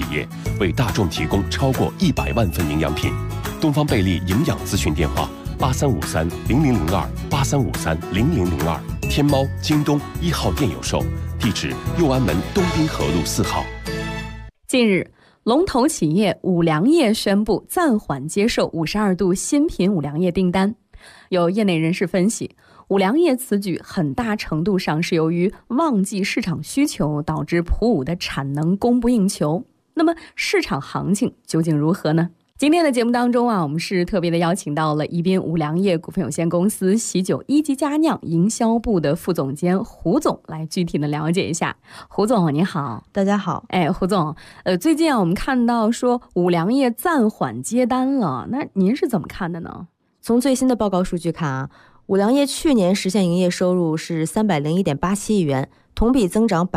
业，为大众提供超过100万份营养品。东方贝利营养咨询电话：83530002，83530002。天猫、京东1号店有售，地址右安门东滨河路4号。 近日，龙头企业五粮液宣布暂缓接受52度新品五粮液订单。有业内人士分析，五粮液此举很大程度上是由于旺季市场需求导致普五的产能供不应求。那么市场行情究竟如何呢？今天的节目当中我们是特别的邀请到了宜宾五粮液股份有限公司喜酒一级佳酿营销部的副总监胡总来具体的了解一下。胡总你好。 大家好。 胡总，最近我们看到说五粮液暂缓接单了，那您是怎么看的呢？ 从最新的报告数据看五粮液去年实现营业收入是301.87亿元，同比增长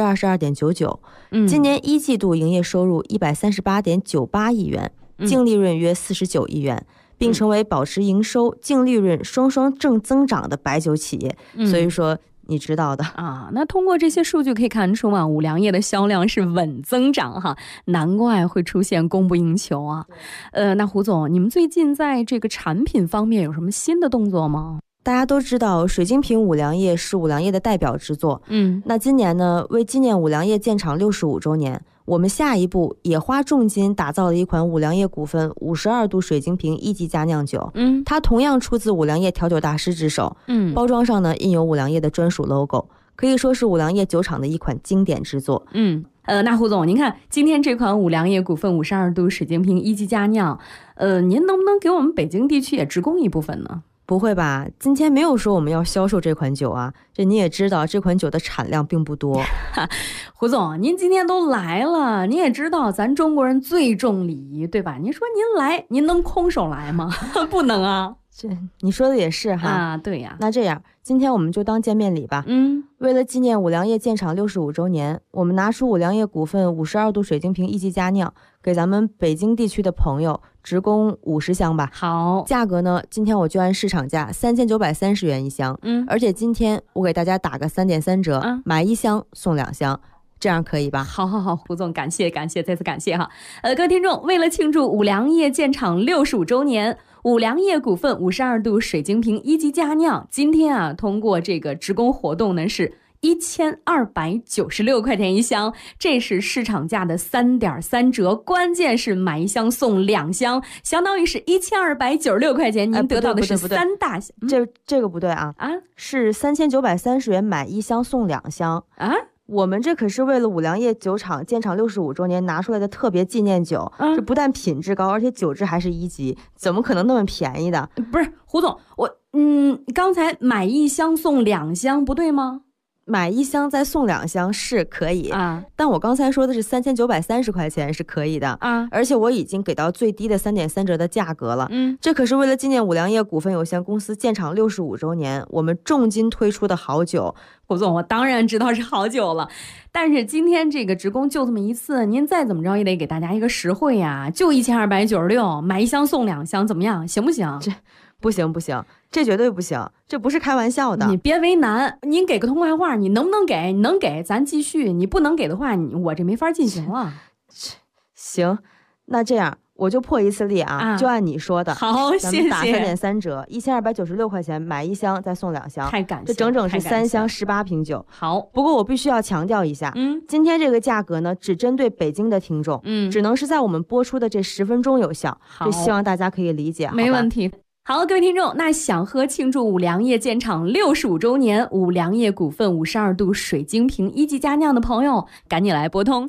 22.99%。今年一季度营业收入138.98亿元，净利润约49亿元，并成为保持营收、净利润双双正增长的白酒企业。所以说你知道的那通过这些数据可以看出五粮液的销量是稳增长哈，难怪会出现供不应求啊。那胡总，你们最近在这个产品方面有什么新的动作吗？ 大家都知道水晶瓶五粮液是五粮液的代表之作。那今年呢，为纪念五粮液建厂65周年，我们下一步也花重金打造了一款五粮液股份52度水晶瓶一级佳酿酒。它同样出自五粮液调酒大师之手。包装上呢印有五粮液的专属 logo， 可以说是五粮液酒厂的一款经典之作。 那胡总，您看今天这款五粮液股份52度水晶瓶一级佳酿，您能不能给我们北京地区也直供一部分呢？ 不会吧，今天没有说我们要销售这款酒啊，这你也知道这款酒的产量并不多。 胡总，您今天都来了，你也知道咱中国人最重礼仪，对吧？您说您来，您能空手来吗？不能啊。 这你说的也是哈。 对呀。 那这样今天我们就当见面礼吧。为了纪念五粮液建厂65周年，我们拿出五粮液股份52度水晶瓶一级佳酿，给咱们北京地区的朋友直供50箱吧。 好，价格呢，今天我就按市场价3930元一箱。而且今天我给大家打个3.3折，买1箱送2箱。这样可以吧？ 好，胡总，感谢，再次感谢哈。各位听众，为了庆祝五粮液建厂65周年，五粮液股份52度水晶瓶一级佳酿今天通过这个直供活动呢是1296块钱一箱，这是市场价的3.3折，关键是买1箱送2箱，相当于是1296块钱，您得到的是3大箱。 这个不对啊，是3930元买1箱送2箱啊。我们这可是为了五粮液酒厂建厂65周年拿出来的特别纪念酒，这不但品质高，而且酒质还是1级，怎么可能那么便宜的？ 不是胡总，刚才买1箱送2箱不对吗？ 买1箱再送2箱是可以但我刚才说的是3930块钱是可以的而且我已经给到最低的3.3折的价格了。这可是为了纪念五粮液股份有限公司建厂65周年，我们重金推出的好酒。 胡总，我当然知道是好酒了，但是今天这个直供就这么一次，您再怎么着也得给大家一个实惠呀，就1296，买1箱送2箱，怎么样？行不行？ 这不行，这绝对不行，这不是开玩笑的。 你别为难，您给个痛快话，你能不能给？你能给咱继续，你不能给的话，我这没法进行了。 行，那这样我就破一次例就按你说的。 好，谢谢。 咱们打3.3折，1296块钱买1箱再送2箱， 太感谢了， 这整整是3箱18瓶酒。 好， 不过我必须要强调一下，今天这个价格呢，只针对北京的听众，只能是在我们播出的这10分钟有效，这希望大家可以理解。 没问题。好，各位听众，那想喝庆祝五粮液建厂65周年五粮液股份52度水晶瓶一级佳酿的朋友，赶紧来拨通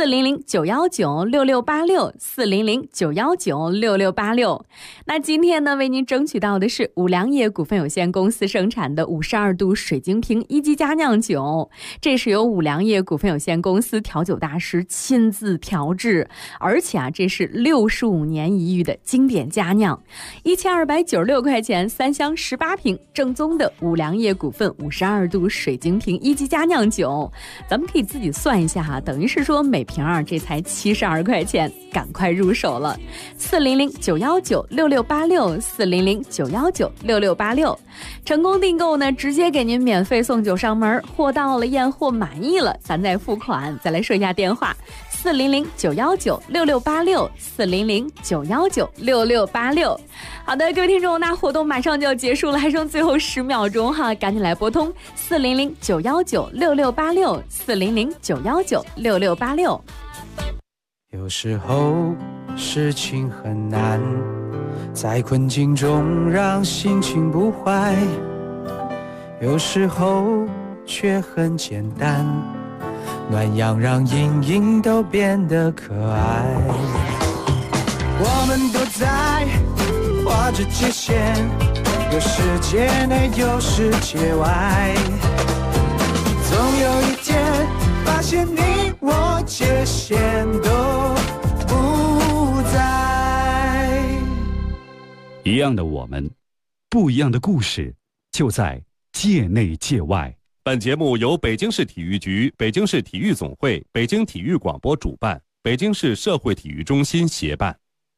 400-919-6686，400-919-6686。那今天呢，为您争取到的是五粮液股份有限公司生产的52度水晶瓶一级佳酿酒，这是由五粮液股份有限公司调酒大师亲自调制，而且这是65年一遇的经典佳酿，1296 ，196块钱，3箱18瓶，正宗的五粮液股份52度水晶瓶1级佳酿酒。咱们可以自己算一下哈，等于是说每瓶这才72块钱，赶快入手了。400-919-6686，400-919-6686，成功订购呢，直接给您免费送酒上门，货到了验货满意了，咱再付款。再来说一下电话：400-919-6686，400-919-6686。好的，各位听众，那活动马上就要结束了，还剩最后10秒钟哈，赶紧来拨通400-919-6686，400-919-6686。 有时候事情很难，在困境中让心情不坏，有时候却很简单，暖阳让阴影都变得可爱。我们都在画着界限，有世界内有世界外，总有一天发现你我界限都不在。 一样的我们，不一样的故事，就在界内界外。 本节目由北京市体育局、北京市体育总会、北京体育广播主办，北京市社会体育中心协办。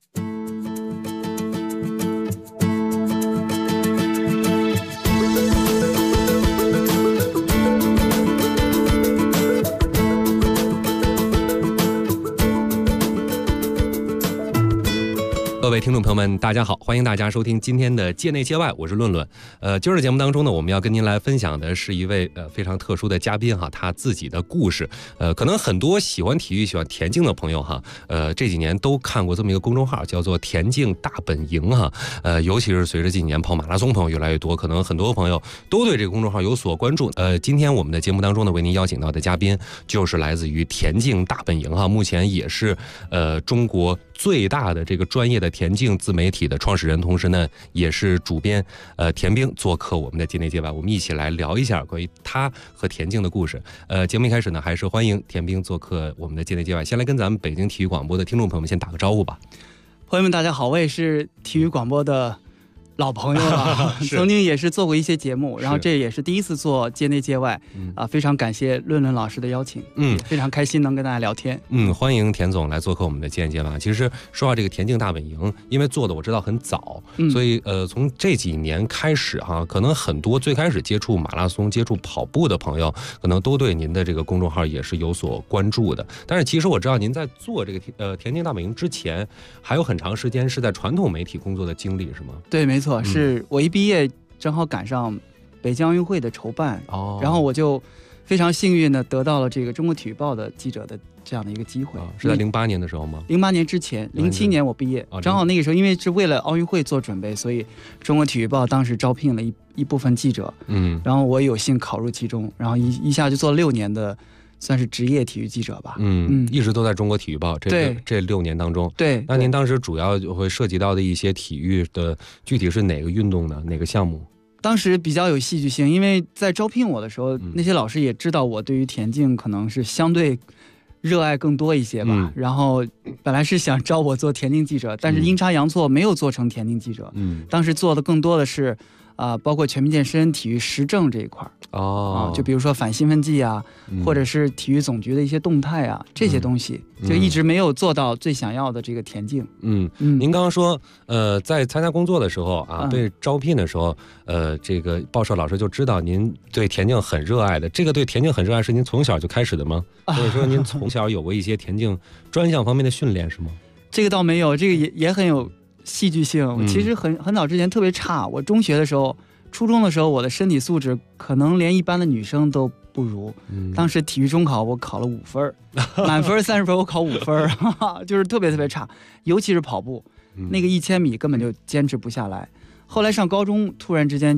各位听众朋友们，大家好，欢迎大家收听今天的界内界外，我是论论。今儿的节目当中呢，我们要跟您来分享的是一位非常特殊的嘉宾哈，他自己的故事。可能很多喜欢体育、喜欢田径的朋友哈，这几年都看过这么一个公众号，叫做田径大本营哈。尤其是随着近年跑马拉松朋友越来越多，可能很多朋友都对这个公众号有所关注。今天我们的节目当中呢，为您邀请到的嘉宾就是来自于田径大本营哈，目前也是中国最大的这个专业的田径自媒体的创始人，同时呢也是主编田兵做客我们的界内界外，我们一起来聊一下关于他和田径的故事。节目一开始呢，还是欢迎田兵做客我们的界内界外。先来跟咱们北京体育广播的听众朋友们先打个招呼吧。 朋友们大家好，我也是体育广播的老朋友了曾经也是做过一些节目，然后这也是第一次做界内界外非常感谢论论老师的邀请，非常开心能跟大家聊天。 欢迎田总来做客我们的界内界外。其实说话这个田径大本营，因为做的我知道很早，所以从这几年开始哈，可能很多最开始接触马拉松、接触跑步的朋友，可能都对您的这个公众号也是有所关注的。但是其实我知道您在做这个田径大本营之前，还有很长时间是在传统媒体工作的经历，是吗？ 对，没错。是我一毕业正好赶上北京奥运会的筹办，然后我就非常幸运的得到了这个中国体育报的记者的这样的一个机会。 是在08年的时候吗 ？08年之前，07年我毕业，正好那个时候因为是为了奥运会做准备，所以中国体育报当时招聘了一部分记者，然后我有幸考入其中，然后一下就做了6年的算是职业体育记者吧。 一直都在中国体育报这6年当中。 对， 那您当时主要会涉及到的一些体育的，具体是哪个运动呢？哪个项目？ 当时比较有戏剧性，因为在招聘我的时候，那些老师也知道我对于田径可能是相对热爱更多一些吧，然后本来是想招我做田径记者，但是阴差阳错没有做成田径记者。当时做的更多的是包括全民健身、体育时政这一块就比如说反兴奋剂啊，或者是体育总局的一些动态啊，这些东西就一直没有做到最想要的这个田径。 您刚刚说在参加工作的时候被招聘的时候，这个报社老师就知道您对田径很热爱的。这个对田径很热爱是您从小就开始的吗？或者说您从小有过一些田径专项方面的训练是吗？ 这个倒没有，这个也很有戏剧性。其实很早之前特别差，我中学的时候、初中的时候，我的身体素质可能连一般的女生都不如。当时体育中考我考了5分，满分30分我考5分，就是特别特别差，尤其是跑步，那个1000米根本就坚持不下来。后来上高中，突然之间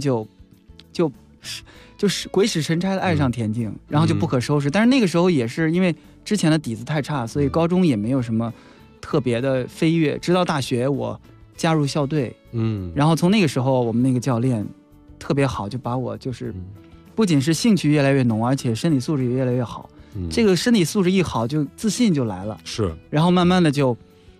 就是鬼使神差的爱上田径，然后就不可收拾。但是那个时候也是因为之前的底子太差，所以高中也没有什么特别的飞跃。直到大学我加入校队，然后从那个时候我们那个教练特别好，就把我就是不仅是兴趣越来越浓，而且身体素质也越来越好。这个身体素质一好，就自信就来了。 是， 然后慢慢的就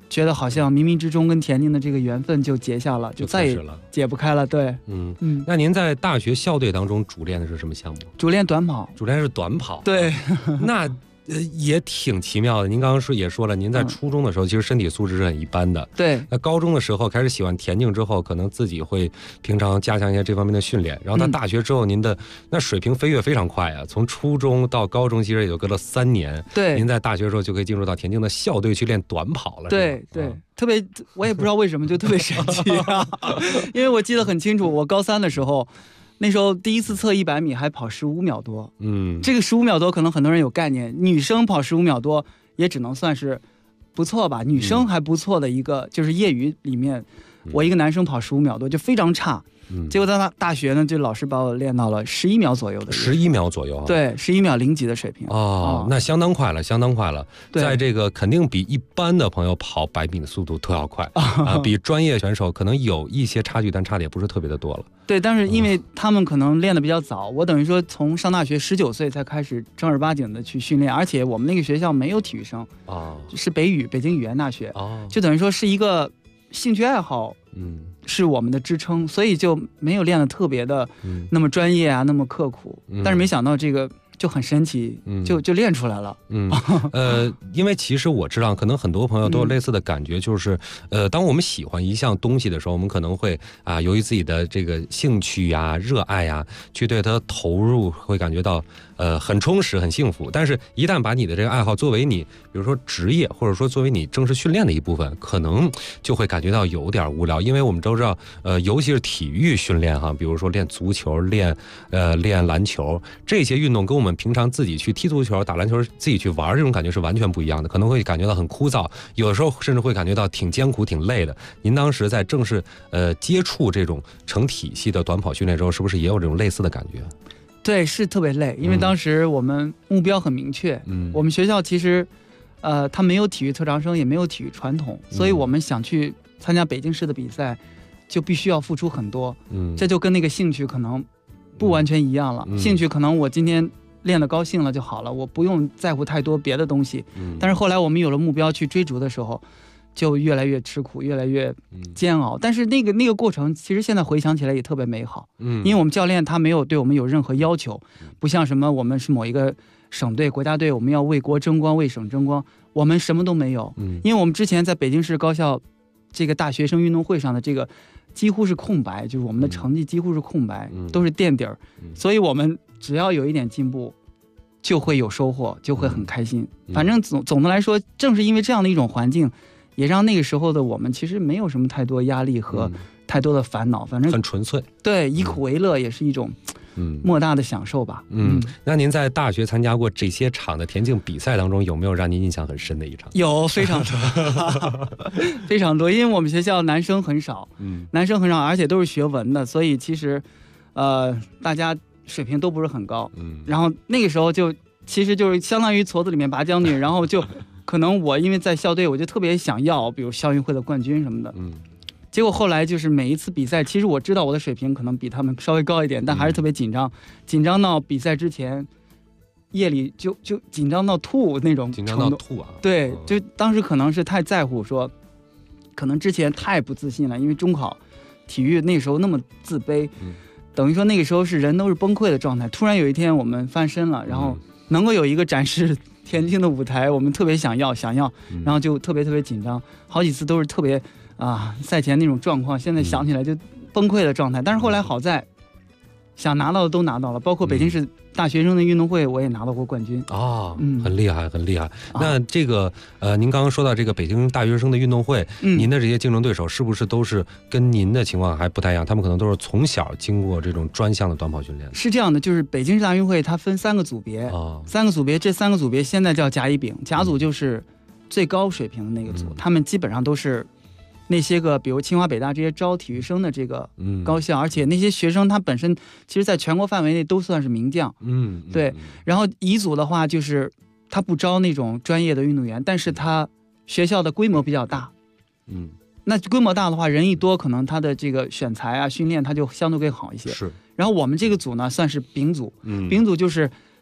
觉得好像冥冥之中跟田径的这个缘分就结下了，就再也解不开了。对， 那您在大学校队当中主练的是什么项目？ 主练短跑。 主练是短跑。 对， 那也挺奇妙的。您刚刚也说了，您在初中的时候其实身体素质是很一般的。 对。 那高中的时候开始喜欢田径之后，可能自己会平常加强一些这方面的训练。然后到大学之后，您的那水平飞跃非常快啊！从初中到高中，其实也就隔了3年。 对。 您在大学的时候就可以进入到田径的校队去练短跑了。 对对，特别我也不知道为什么就特别神奇啊！因为我记得很清楚，我高3的时候。那时候第一次测100米还跑15秒多，这个15秒多可能很多人有概念，女生跑15秒多也只能算是不错吧，女生还不错的一个，就是业余里面，我一个男生跑15秒多就非常差。结果在大学呢，就老师把我练到了11秒左右的 ，11秒左右， 对，11秒0几的水平。 那相当快了，相当快了。在这个肯定比一般的朋友跑100米的速度都要快啊，比专业选手可能有一些差距，但差的也不是特别的多了。 对，但是因为他们可能练得比较早，我等于说从上大学19岁才开始正儿八经的去训练，而且我们那个学校没有体育生是北京语言大学就等于说是一个兴趣爱好，是我们的支撑，所以就没有练得特别的那么专业啊，那么刻苦。但是没想到这个就很神奇，就练出来了。 因为其实我知道，可能很多朋友都有类似的感觉，就是当我们喜欢一项东西的时候，我们可能会由于自己的这个兴趣呀、热爱呀，去对它投入，会感觉到很充实、很幸福。但是，一旦把你的这个爱好作为你，比如说职业，或者说作为你正式训练的一部分，可能就会感觉到有点无聊。因为我们都知道，尤其是体育训练哈，比如说练足球、练篮球这些运动，跟我们平常自己去踢足球、打篮球、自己去玩这种感觉是完全不一样的，可能会感觉到很枯燥，有的时候甚至会感觉到挺艰苦、挺累的。您当时在正式接触这种成体系的短跑训练之后，是不是也有这种类似的感觉？ 对，是特别累，因为当时我们目标很明确。我们学校其实，它没有体育特长生，也没有体育传统，所以我们想去参加北京市的比赛，就必须要付出很多。这就跟那个兴趣可能不完全一样了。兴趣可能我今天练得高兴了就好了，我不用在乎太多别的东西。但是后来我们有了目标去追逐的时候，就越来越吃苦，越来越煎熬。但是那个过程，其实现在回想起来也特别美好。因为我们教练他没有对我们有任何要求，不像什么我们是某一个省队、国家队，我们要为国争光、为省争光，我们什么都没有。因为我们之前在北京市高校这个大学生运动会上的这个几乎是空白，就是我们的成绩几乎是空白，都是垫底儿。所以我们只要有一点进步，就会有收获，就会很开心。反正总的来说，正是因为这样的一种环境，也让那个时候的我们其实没有什么太多压力和太多的烦恼，反正很纯粹。 对，以苦为乐也是一种莫大的享受吧。 那您在大学参加过这些场的田径比赛当中，有没有让您印象很深的一场？ 有，非常多，非常多。因为我们学校男生很少，而且都是学文的，所以其实大家水平都不是很高。然后那个时候其实就是相当于矬子里面拔将军，然后就可能我因为在校队，我就特别想要，比如校运会的冠军什么的。结果后来就是每一次比赛，其实我知道我的水平可能比他们稍微高一点，但还是特别紧张，紧张到比赛之前夜里就紧张到吐那种程度。紧张到吐啊！ 对，就当时可能是太在乎，说可能之前太不自信了，因为中考体育那时候那么自卑，等于说那个时候是人都是崩溃的状态。突然有一天我们翻身了，然后能够有一个展示田径的舞台，我们特别想要，然后就特别紧张，好几次都是特别赛前那种状况，现在想起来就崩溃的状态。但是后来好在想拿到的都拿到了，包括北京市大学生的运动会我也拿到过冠军很厉害，很厉害。那这个您刚刚说到这个北京大学生的运动会，您的这些竞争对手是不是都是跟您的情况还不太一样？他们可能都是从小经过这种专项的短跑训练。 是这样的，就是北京市大运会它分3个组别，这3个组别现在叫甲乙丙，甲组就是最高水平的那个组，他们基本上都是那些个比如清华北大这些招体育生的这个高校，而且那些学生他本身其实在全国范围内都算是名将。对。然后乙组的话就是他不招那种专业的运动员，但是他学校的规模比较大。那规模大的话，人一多，可能他的这个选材训练他就相对会好一些。是。然后我们这个组呢算是丙组，丙组就是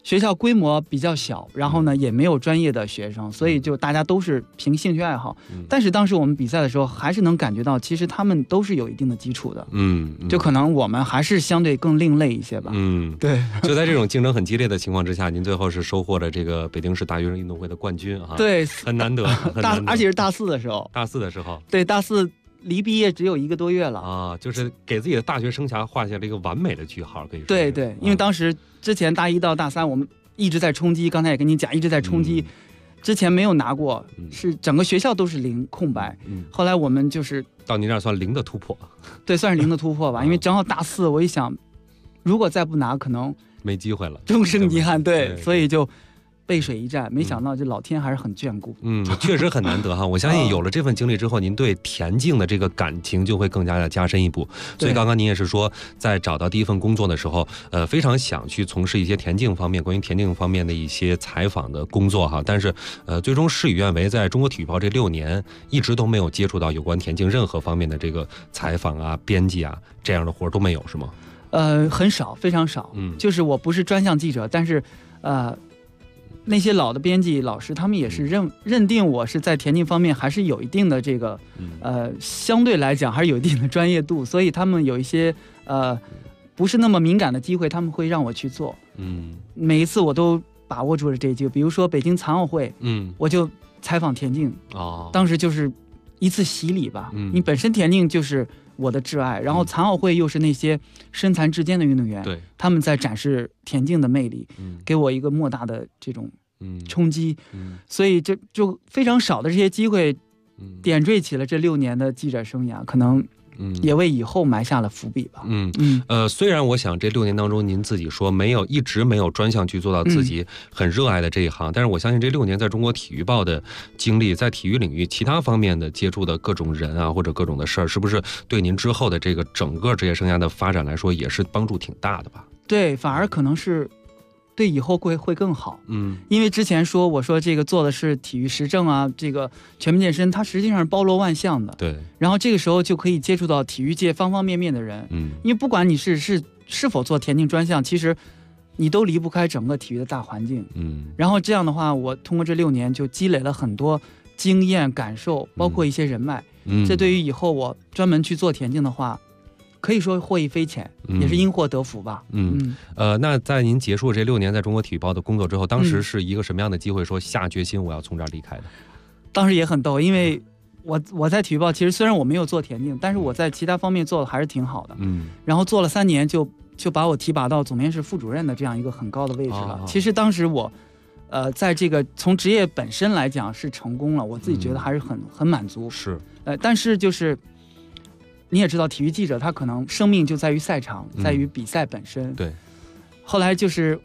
学校规模比较小，然后呢也没有专业的学生，所以就大家都是凭兴趣爱好。但是当时我们比赛的时候，还是能感觉到，其实他们都是有一定的基础的。就可能我们还是相对更另类一些吧。对。 就在这种竞争很激烈的情况之下，您最后是收获了这个北京市大学生运动会的冠军啊！ 对， 很难得， 而且是大4的时候。 大4的时候。 对，大4。离毕业只有1个多月了啊，就是给自己的大学生涯画下了一个完美的句号，可以说。 对对，因为当时之前大1到大3，我们一直在冲击，刚才也跟你讲，一直在冲击，之前没有拿过，是整个学校都是0空白。后来我们就是到您这儿算0的突破， 对，算是0的突破吧。因为正好大4，我一想，如果再不拿，可能没机会了， 终生遗憾。对，所以就。背水一战，没想到这老天还是很眷顾。 确实很难得哈。我相信有了这份经历之后，您对田径的这个感情就会更加的加深一步。所以刚刚您也是说，在找到第一份工作的时候，非常想去从事一些田径方面、关于田径方面的一些采访的工作哈。但是最终事与愿违，在中国体育报这6年一直都没有接触到有关田径任何方面的这个采访啊、编辑啊这样的活都没有，是吗？ 很少，非常少。就是我不是专项记者，但是那些老的编辑老师，他们也是认定我是在田径方面还是有一定的这个相对来讲还是有一定的专业度，所以他们有一些不是那么敏感的机会，他们会让我去做。每一次我都把握住了这一机会，比如说北京残奥会，我就采访田径。当时就是一次洗礼吧。你本身田径就是我的挚爱，然后残奥会又是那些身残志坚的运动员， 对， 他们在展示田径的魅力，给我一个莫大的这种冲击，所以这就非常少的这些机会，点缀起了这6年的记者生涯，可能也为以后埋下了伏笔吧。 虽然我想这6年当中，您自己说一直没有专项去做到自己很热爱的这一行，但是我相信这6年在中国体育报的经历，在体育领域其他方面的接触的各种人啊，或者各种的事儿，是不是对您之后的这个整个职业生涯的发展来说，也是帮助挺大的吧？ 对，反而可能是对以后会更好。因为之前我说这个做的是体育时政啊，这个全民健身，它实际上是包罗万象的。 对， 然后这个时候就可以接触到体育界方方面面的人。因为不管你是否做田径专项，其实你都离不开整个体育的大环境。然后这样的话，我通过这6年就积累了很多经验感受，包括一些人脉。这对于以后我专门去做田径的话，可以说获益匪浅，也是因祸得福吧。 那在您结束这6年在中国体育报的工作之后，当时是一个什么样的机会，说下决心我要从这儿离开的？ 当时也很逗，因为我在体育报其实虽然我没有做田径，但是我在其他方面做的还是挺好的。然后做了3年就把我提拔到总编室副主任的这样一个很高的位置了。其实当时我在这个从职业本身来讲是成功了，我自己觉得还是很满足。 是， 但是就是你也知道，体育记者他可能生命就在于赛场，在于比赛本身。 对。 后来就是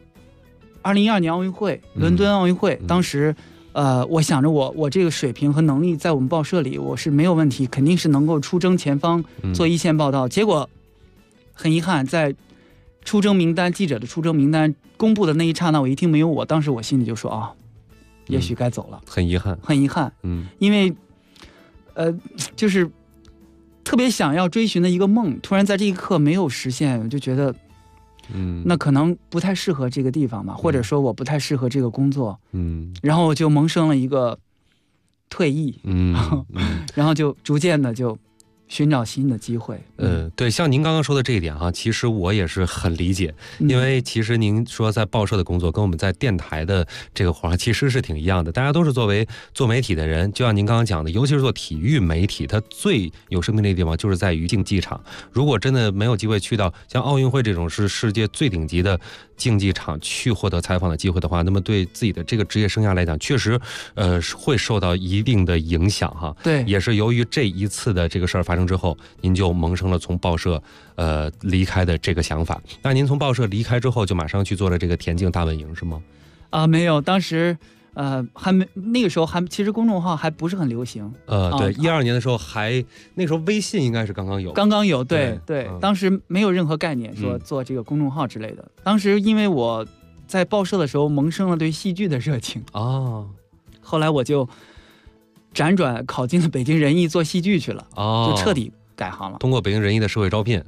2012年奥运会，伦敦奥运会，当时我想着我这个水平和能力在我们报社里我是没有问题，肯定是能够出征前方做一线报道。结果很遗憾，在出征名单记者的出征名单公布的那一刹那，我一听没有我，当时我心里就说也许该走了。 很遗憾， 很遗憾。因为就是特别想要追寻的一个梦，突然在这一刻没有实现，我就觉得那可能不太适合这个地方吧，或者说我不太适合这个工作。然后我就萌生了一个退役。然后就逐渐的就寻找新的机会。 对，像您刚刚说的这一点哈，其实我也是很理解，因为其实您说在报社的工作跟我们在电台的这个活其实是挺一样的，大家都是作为做媒体的人，就像您刚刚讲的，尤其是做体育媒体，它最有生命力的地方就是在于竞技场。如果真的没有机会去到像奥运会这种是世界最顶级的竞技场去获得采访的机会的话，那么对自己的这个职业生涯来讲，确实会受到一定的影响哈。 对， 也是由于这一次的这个事儿发生之后，您就萌生了从报社离开的这个想法。那您从报社离开之后，就马上去做了这个田径大本营是吗？ 没有，当时还没，那个时候其实公众号还不是很流行。 对，12年的时候那个时候微信应该是刚刚有， 对，当时没有任何概念说做这个公众号之类的。当时因为我在报社的时候萌生了对戏剧的热情后来我就辗转考进了北京人艺做戏剧去了，就彻底改行了。 通过北京人艺的社会招聘，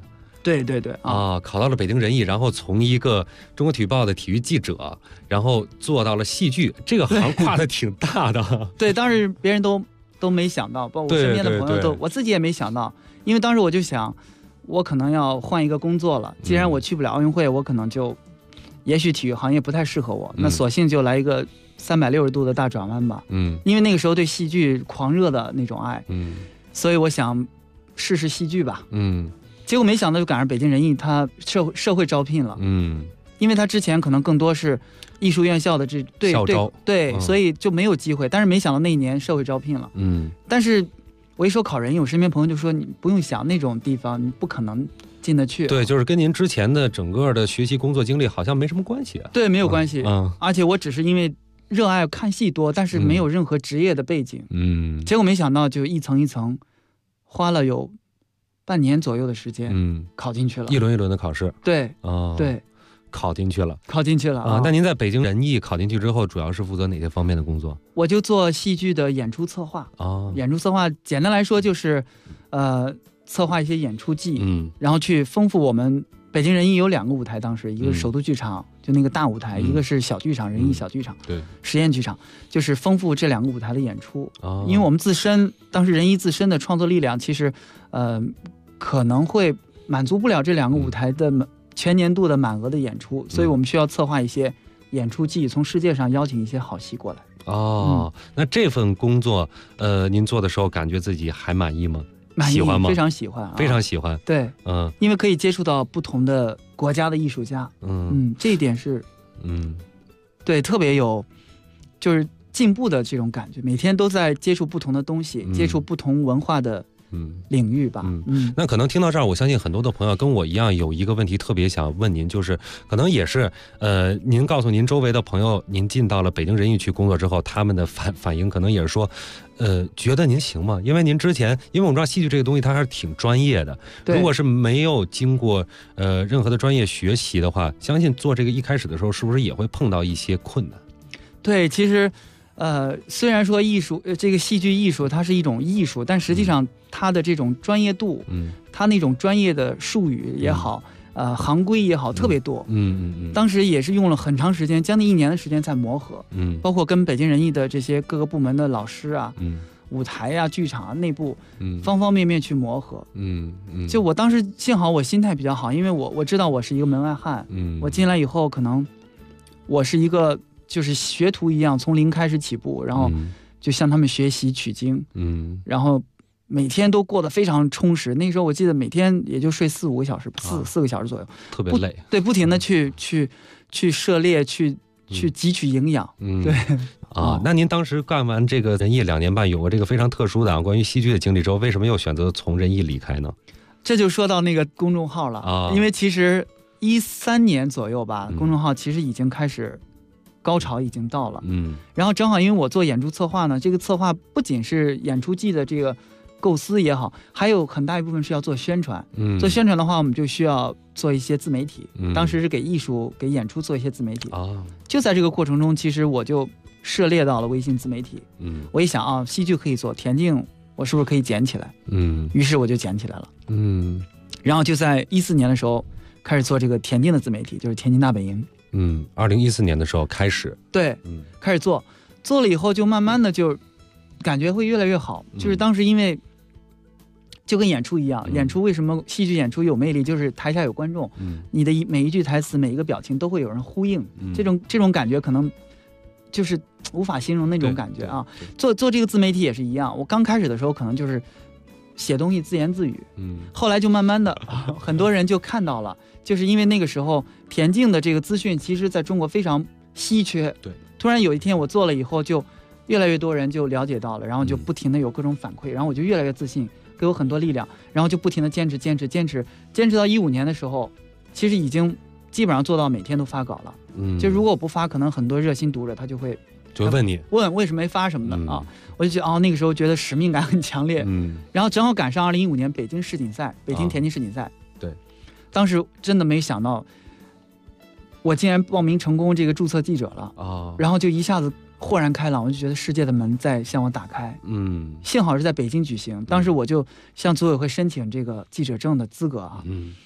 对对对啊，考到了北京人艺，然后从一个中国体育报的体育记者，然后做到了戏剧，这个行跨的挺大的。 对，当时别人都没想到，包括我身边的朋友都，我自己也没想到，因为当时我就想，我可能要换一个工作了，既然我去不了奥运会，我可能就，也许体育行业不太适合我，那索性就来一个360度的大转弯吧。因为那个时候对戏剧狂热的那种爱，所以我想试试戏剧吧。结果没想到就赶上北京人艺他社会招聘了。因为他之前可能更多是艺术院校的校招， 对，所以就没有机会。但是没想到那一年社会招聘了。但是我一说考人艺，我身边朋友就说你不用想，那种地方你不可能进得去。 对，就是跟您之前的整个的学习工作经历好像没什么关系啊。 对，没有关系。而且我只是因为热爱看戏多，但是没有任何职业的背景。结果没想到就一层一层，花了有半年左右的时间，考进去了。 一轮一轮的考试。 对，对， 考进去了啊。 那您在北京人艺考进去之后，主要是负责哪些方面的工作？ 我就做戏剧的演出策划。演出策划简单来说就是，策划一些演出季，然后去丰富我们北京人艺有2个舞台，当时一个是首都剧场，就那个大舞台，一个是小剧场，人艺小剧场， 对， 实验剧场，就是丰富这2个舞台的演出。因为我们当时人艺自身的创作力量，其实，可能会满足不了这2个舞台的全年度的满额的演出，所以我们需要策划一些演出季，从世界上邀请一些好戏过来。 那这份工作，您做的时候感觉自己还满意吗？ 满意， 喜欢吗？ 非常喜欢， 非常喜欢。 对，因为可以接触到不同的国家的艺术家，这一点是，对，特别有，就是进步的这种感觉。每天都在接触不同的东西，接触不同文化的领域吧。 那可能听到这儿，我相信很多的朋友跟我一样有一个问题特别想问您，就是可能也是您告诉您周围的朋友，您进到了北京人艺去工作之后，他们的反应可能也是说，觉得您行吗？因为您之前，因为我们知道戏剧这个东西它还是挺专业的，如果是没有经过任何的专业学习的话，相信做这个一开始的时候，是不是也会碰到一些困难？ 对，其实虽然说艺术，这个戏剧艺术它是一种艺术，但实际上它的这种专业度，它那种专业的术语也好，行规也好，特别多。当时也是用了很长时间，将近1年的时间才磨合。包括跟北京人艺的这些各个部门的老师啊，舞台啊、剧场啊、内部，方方面面去磨合。就我当时幸好我心态比较好，因为我知道我是一个门外汉。我进来以后，可能我是一个就是学徒一样，从零开始起步，然后就向他们学习取经。然后每天都过得非常充实。那时候我记得每天也就睡4-5个小时，4个小时左右， 特别累。 对，不停的去涉猎，去汲取营养。对。 那您当时干完这个人艺2年半，有过这个非常特殊的关于戏剧的经历之后，为什么又选择从人艺离开呢？ 这就说到那个公众号了。因为其实13年左右吧，公众号其实已经开始高潮已经到了。然后正好因为我做演出策划呢，这个策划不仅是演出季的这个构思也好，还有很大一部分是要做宣传。做宣传的话，我们就需要做一些自媒体。当时是给艺术、给演出做一些自媒体。就在这个过程中，其实我就涉猎到了微信自媒体。我一想戏剧可以做，田径我是不是可以捡起来？于是我就捡起来了。然后就在14年的时候开始做这个田径的自媒体，就是田径大本营。 2014年的时候开始。 对，开始做了以后，就慢慢的就感觉会越来越好。就是当时因为就跟演出一样，演出为什么戏剧演出有魅力，就是台下有观众，你的每一句台词、每一个表情都会有人呼应。这种感觉可能就是无法形容那种感觉啊。做这个自媒体也是一样，我刚开始的时候可能就是写东西自言自语，后来就慢慢的很多人就看到了，就是因为那个时候田径的这个资讯其实在中国非常稀缺。对，突然有一天我做了以后，就越来越多人就了解到了，然后就不停的有各种反馈，然后我就越来越自信，给我很多力量，然后就不停的坚持到15年的时候，其实已经基本上做到每天都发稿了。就如果我不发，可能很多热心读者他就会问你为什么没发什么的啊？我就觉得那个时候觉得使命感很强烈。然后正好赶上2015年北京世锦赛，北京田径世锦赛。 对， 当时真的没想到，我竟然报名成功这个注册记者了。然后就一下子豁然开朗，我就觉得世界的门在向我打开。幸好是在北京举行，当时我就向组委会申请这个记者证的资格啊。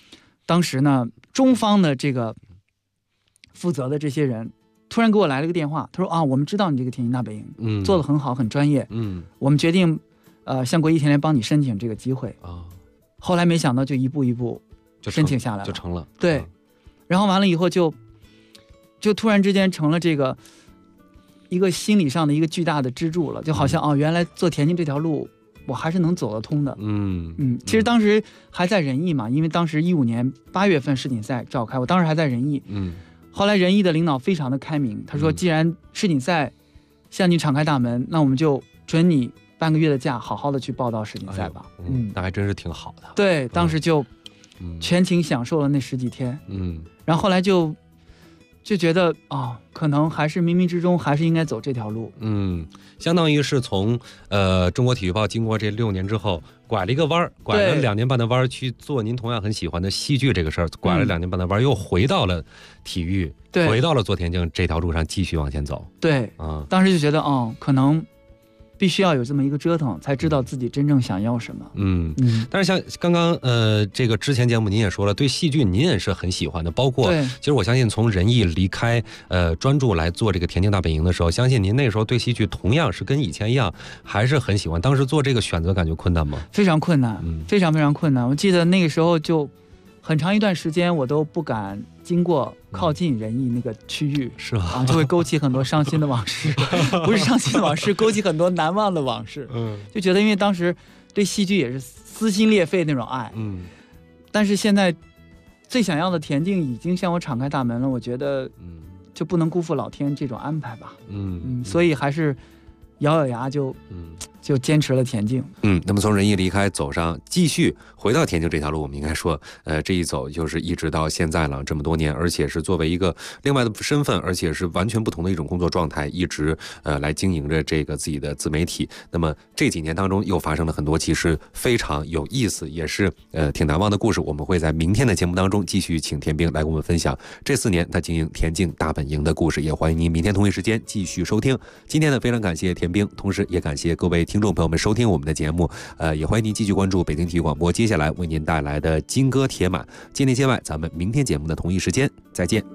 当时呢，中方的这个负责的这些人突然给我来了个电话，他说我们知道你这个田径大本营做得很好，很专业，我们决定向国际田联帮你申请这个机会啊。后来没想到就一步一步就申请下来了， 就成了。 对，然后完了以后就突然之间成了这个一个心理上的一个巨大的支柱了，就好像原来做田径这条路我还是能走得通的。其实当时还在仁义嘛，因为当时15年8月份世锦赛召开，我当时还在仁义。后来仁义的领导非常的开明，他说既然世锦赛向你敞开大门，那我们就准你半个月的假，好好的去报道世锦赛吧。 那还真是挺好的。 对，当时就全情享受了那10几天。然后后来就觉得可能还是冥冥之中还是应该走这条路。 相当于是从中国体育报经过这6年之后，拐了一个弯，拐了2年半的弯去做您同样很喜欢的戏剧这个事儿，拐了2年半的弯，又回到了体育，回到了做田径这条路上继续往前走。 对，当时就觉得可能必须要有这么一个折腾，才知道自己真正想要什么。 但是像刚刚这个之前节目您也说了，对戏剧您也是很喜欢的，包括其实我相信从仁义离开专注来做这个田径大本营的时候，相信您那时候对戏剧同样是跟以前一样还是很喜欢。当时做这个选择感觉困难吗？ 非常困难，非常非常困难。我记得那个时候就很长一段时间我都不敢经过靠近仁义那个区域， 是吧？ 就会勾起很多伤心的往事，不是伤心的往事，勾起很多难忘的往事。就觉得因为当时对戏剧也是撕心裂肺那种爱。但是现在最想要的田径已经向我敞开大门了，我觉得就不能辜负老天这种安排吧。所以还是咬咬牙就坚持了田径。 那么从仁义离开走上继续回到田径这条路，我们应该说这一走就是一直到现在了，这么多年，而且是作为一个另外的身份，而且是完全不同的一种工作状态，一直来经营着这个自己的自媒体。那么这几年当中又发生了很多其实非常有意思也是挺难忘的故事，我们会在明天的节目当中继续请田兵来跟我们分享这4年他经营田径大本营的故事，也欢迎您明天同一时间继续收听。今天呢非常感谢田兵，同时也感谢各位听众朋友们收听我们的节目，也欢迎您继续关注北京体育广播接下来为您带来的金戈铁马。界内界外，咱们明天节目的同一时间再见。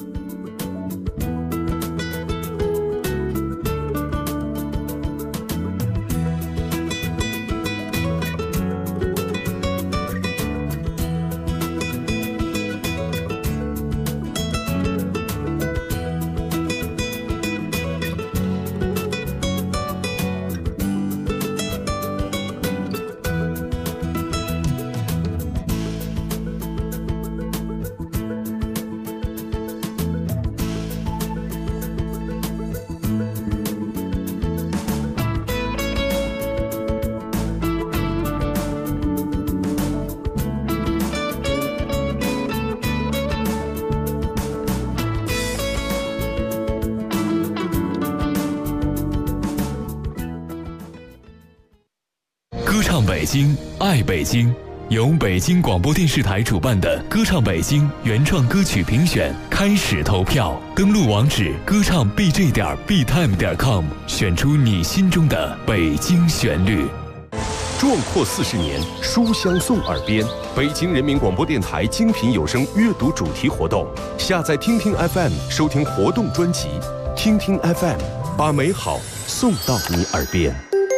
歌唱北京，爱北京，由北京广播电视台主办的歌唱北京原创歌曲评选开始投票，登录网址歌唱 bj.btime.com， 选出你心中的北京旋律。 壮阔40年，书香送耳边。北京人民广播电台精品有声阅读主题活动，下载听听 FM 收听活动专辑，听听 FM 把美好送到你耳边。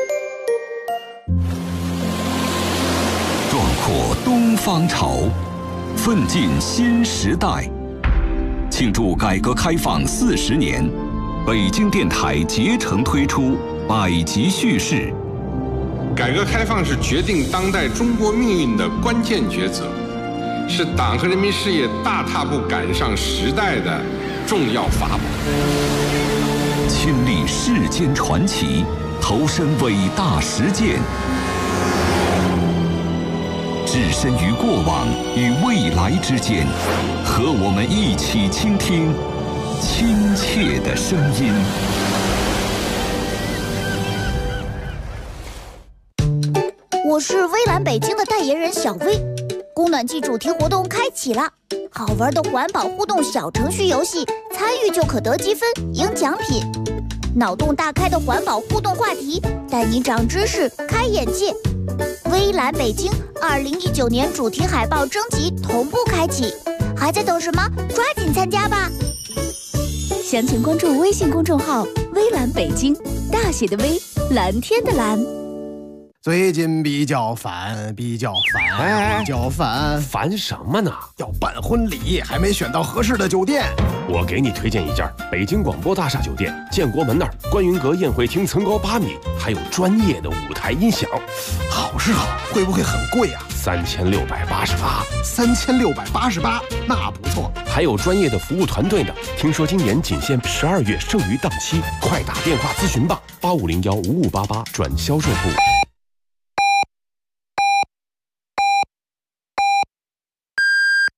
壮阔东方潮，奋进新时代。庆祝改革开放40年，北京电台竭诚推出百集叙事。 改革开放是决定当代中国命运的关键抉择，是党和人民事业大踏步赶上时代的重要法宝。 亲历世间传奇，投身伟大实践，置身于过往与未来之间，和我们一起倾听亲切的声音。 我是微蓝北京的代言人小薇，供暖季主题活动开启了，好玩的环保互动小程序游戏，参与就可得积分、赢奖品。 脑洞大开的环保互动话题，带你长知识、开眼界。微蓝北京2019年主题海报征集同步开启，还在等什么？抓紧参加吧！详情关注微信公众号“微蓝北京”，大写的微，蓝天的蓝。 最近比较烦，比较烦什么呢？ 要办婚礼，还没选到合适的酒店。 我给你推荐一家北京广播大厦酒店，建国门那儿，观云阁宴会厅层高8米，还有专业的舞台音响。 好是好，会不会很贵啊 ？3688。 3688，那不错。 还有专业的服务团队呢。听说今年仅限12月剩余档期，快打电话咨询吧，85015588转销售部。